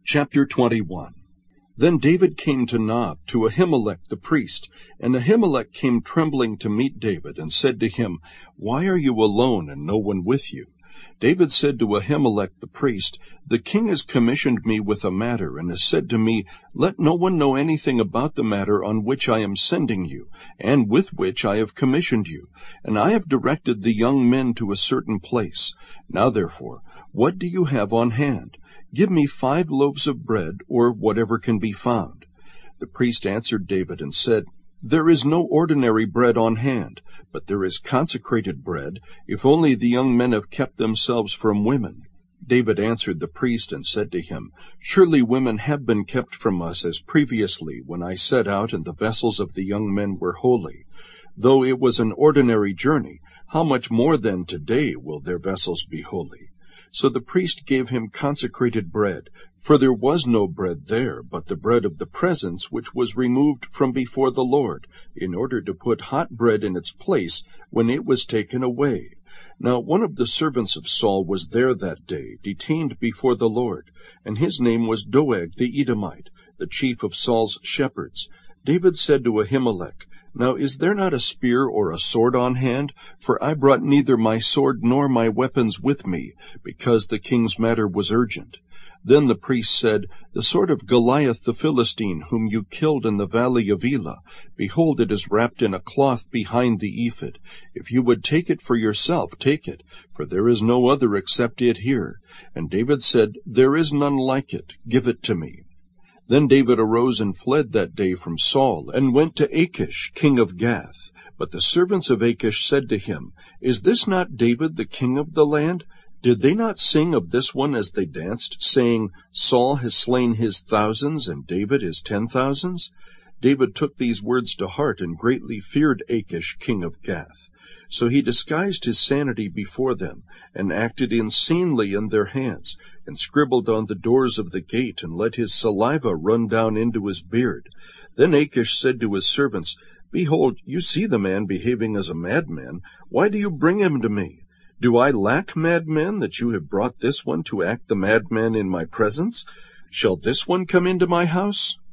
Chapter 21. Then David came to Nob, to Ahimelech the priest. And Ahimelech came trembling to meet David, and said to him, Why are you alone, and no one with you? David said to Ahimelech the priest, The king has commissioned me with a matter, and has said to me, Let no one know anything about the matter on which I am sending you, and with which I have commissioned you. And I have directed the young men to a certain place. Now therefore, what do you have on hand? Give me 5 loaves of bread, or whatever can be found. The priest answered David and said, There is no ordinary bread on hand, but there is consecrated bread, if only the young men have kept themselves from women. David answered the priest and said to him, Surely women have been kept from us as previously, when I set out and the vessels of the young men were holy. Though it was an ordinary journey, how much more then today will their vessels be holy? So the priest gave him consecrated bread, for there was no bread there, but the bread of the presence, which was removed from before the Lord, in order to put hot bread in its place when it was taken away. Now one of the servants of Saul was there that day, detained before the Lord, and his name was Doeg the Edomite, the chief of Saul's shepherds. David said to Ahimelech, Now is there not a spear or a sword on hand? For I brought neither my sword nor my weapons with me, because the king's matter was urgent. Then the priest said, The sword of Goliath the Philistine, whom you killed in the valley of Elah, behold, it is wrapped in a cloth behind the ephod. If you would take it for yourself, take it, for there is no other except it here. And David said, There is none like it. Give it to me. Then David arose and fled that day from Saul, and went to Achish, king of Gath. But the servants of Achish said to him, Is this not David the king of the land? Did they not sing of this one as they danced, saying, Saul has slain his thousands, and David his 10,000s? David took these words to heart, and greatly feared Achish, king of Gath. So he disguised his sanity before them, and acted insanely in their hands, and scribbled on the doors of the gate, and let his saliva run down into his beard. Then Achish said to his servants, Behold, you see the man behaving as a madman. Why do you bring him to me? Do I lack madmen, that you have brought this one to act the madman in my presence? Shall this one come into my house?